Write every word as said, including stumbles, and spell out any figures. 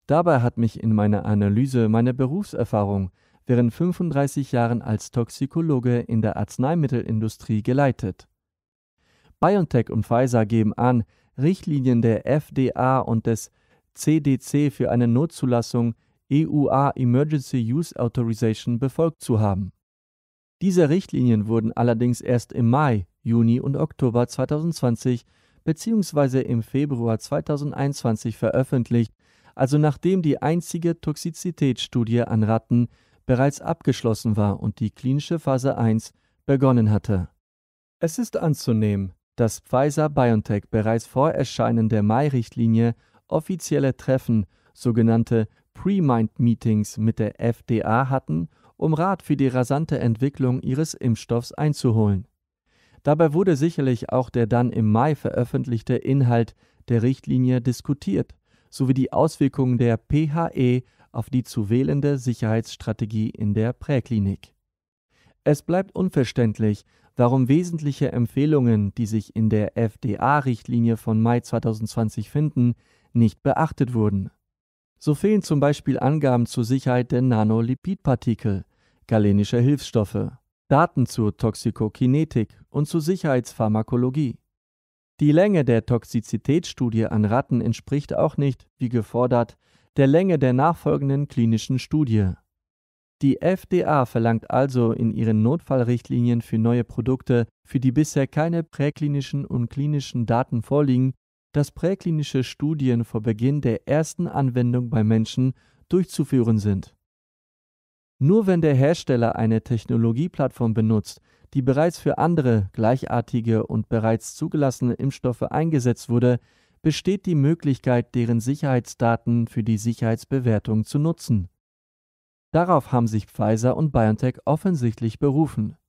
Dabei hat mich in meiner Analyse meine Berufserfahrung während fünfunddreißig Jahren als Toxikologe in der Arzneimittelindustrie geleitet. BioNTech und Pfizer geben an, Richtlinien der F D A und des C D C für eine Notzulassung E U A Emergency Use Authorization befolgt zu haben. Diese Richtlinien wurden allerdings erst im Mai, Juni und Oktober zweitausendzwanzig bzw. im Februar zweitausendeinundzwanzig veröffentlicht, also nachdem die einzige Toxizitätsstudie an Ratten bereits abgeschlossen war und die klinische Phase eins begonnen hatte. Es ist anzunehmen, dass Pfizer-BioNTech bereits vor Erscheinen der Mai-Richtlinie offizielle Treffen, sogenannte Pre-Mind-Meetings mit der F D A hatten, um Rat für die rasante Entwicklung ihres Impfstoffs einzuholen. Dabei wurde sicherlich auch der dann im Mai veröffentlichte Inhalt der Richtlinie diskutiert, sowie die Auswirkungen der P H E auf die zu wählende Sicherheitsstrategie in der Präklinik. Es bleibt unverständlich, warum wesentliche Empfehlungen, die sich in der F D A-Richtlinie von Mai zweitausendzwanzig finden, nicht beachtet wurden. So fehlen zum Beispiel Angaben zur Sicherheit der Nanolipidpartikel, galenischer Hilfsstoffe, Daten zur Toxikokinetik und zur Sicherheitspharmakologie. Die Länge der Toxizitätsstudie an Ratten entspricht auch nicht, wie gefordert, der Länge der nachfolgenden klinischen Studie. Die F D A verlangt also in ihren Notfallrichtlinien für neue Produkte, für die bisher keine präklinischen und klinischen Daten vorliegen, dass präklinische Studien vor Beginn der ersten Anwendung bei Menschen durchzuführen sind. Nur wenn der Hersteller eine Technologieplattform benutzt, die bereits für andere gleichartige und bereits zugelassene Impfstoffe eingesetzt wurde, besteht die Möglichkeit, deren Sicherheitsdaten für die Sicherheitsbewertung zu nutzen. Darauf haben sich Pfizer und BioNTech offensichtlich berufen.